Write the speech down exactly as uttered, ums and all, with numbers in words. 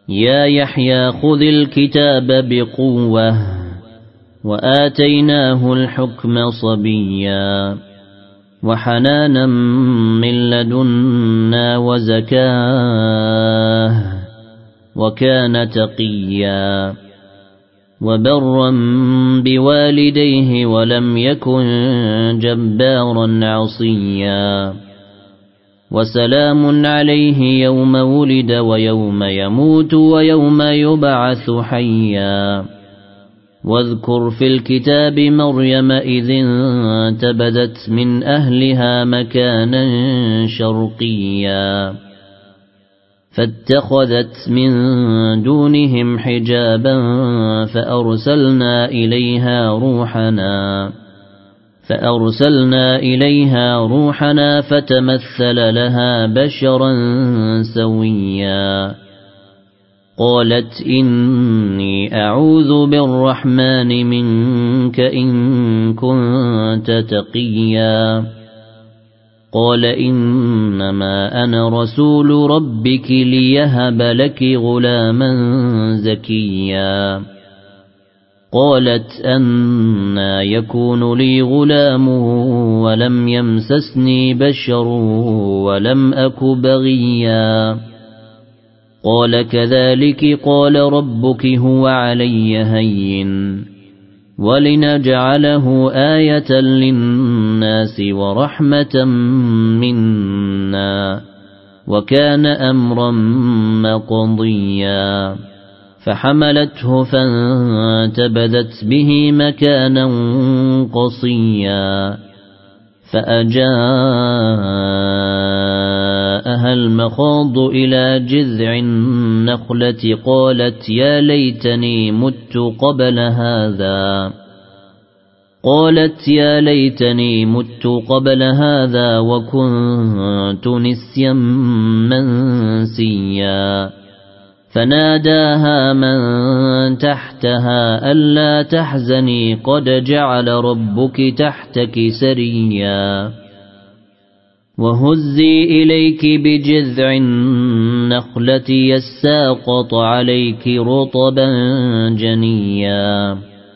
يا يحيى خذ الكتاب بقوة وآتيناه الحكم صبيا وحنانا من لدنا وزكاه وكان تقيا وبرا بوالديه ولم يكن جبارا عصيا وسلام عليه يوم ولد ويوم يموت ويوم يبعث حيا واذكر في الكتاب مريم إذ انتبذت من أهلها مكانا شرقيا فاتخذت من دونهم حجابا فأرسلنا إليها روحنا فأرسلنا إليها روحنا فتمثل لها بشرا سويا قالت إني أعوذ بالرحمن منك إن كنت تقيا قال إنما أنا رسول ربك ليهب لك غلاما زكيا قالت أنى يكون لي غلام ولم يمسسني بشر ولم أك بغيا قال كذلك قال ربك هو علي هين ولنجعله آية للناس ورحمة منا وكان أمرا مقضيا فحملته فانتبذت به مكانا قصيا فأجاءها المخاض إلى جذع النخلة قالت يا ليتني مت قبل هذا قالت يا ليتني مت قبل هذا وكنت نسيا منسيا فناداها من تحتها ألا تحزني قد جعل ربك تحتك سريا وهزي إليك بجذع النخلة يساقط عليك رطبا جنيا